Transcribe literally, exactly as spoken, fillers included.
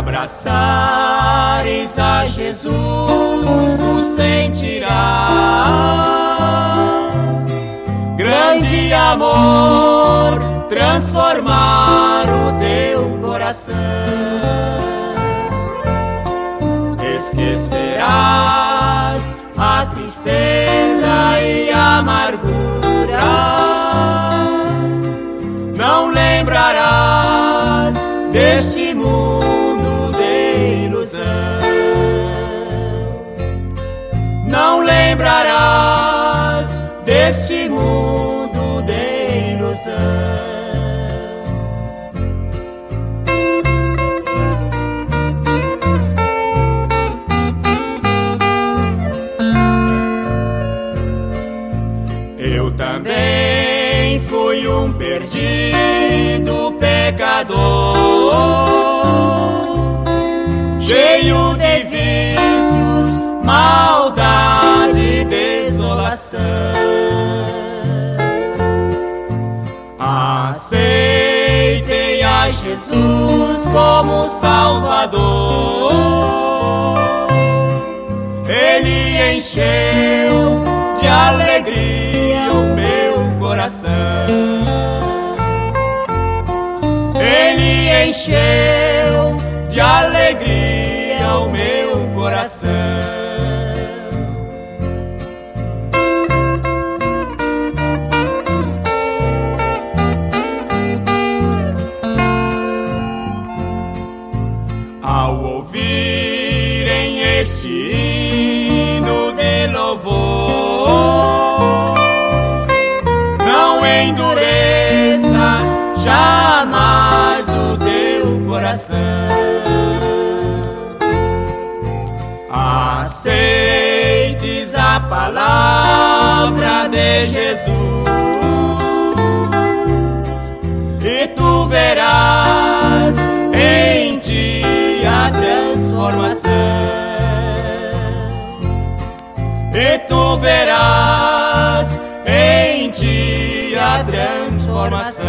abraçares a Jesus, tu sentirás grande amor transformar o teu coração. Esquecerás a tristeza e a amargura, não lembrarás deste mundo de ilusão, não lembrarás deste mundo de ilusão. Eu também fui um perdido pecador, cheio de vícios, maldade e desolação. Aceitei a Jesus como Salvador, Ele encheu de alegria o meu coração. Ele encheu de alegria o meu coração. Ao ouvirem este hino de louvor, não endureças jamais o teu coração. Aceites a palavra de Jesus e tu verás em ti a transformação. E tu verás em ti a transformação.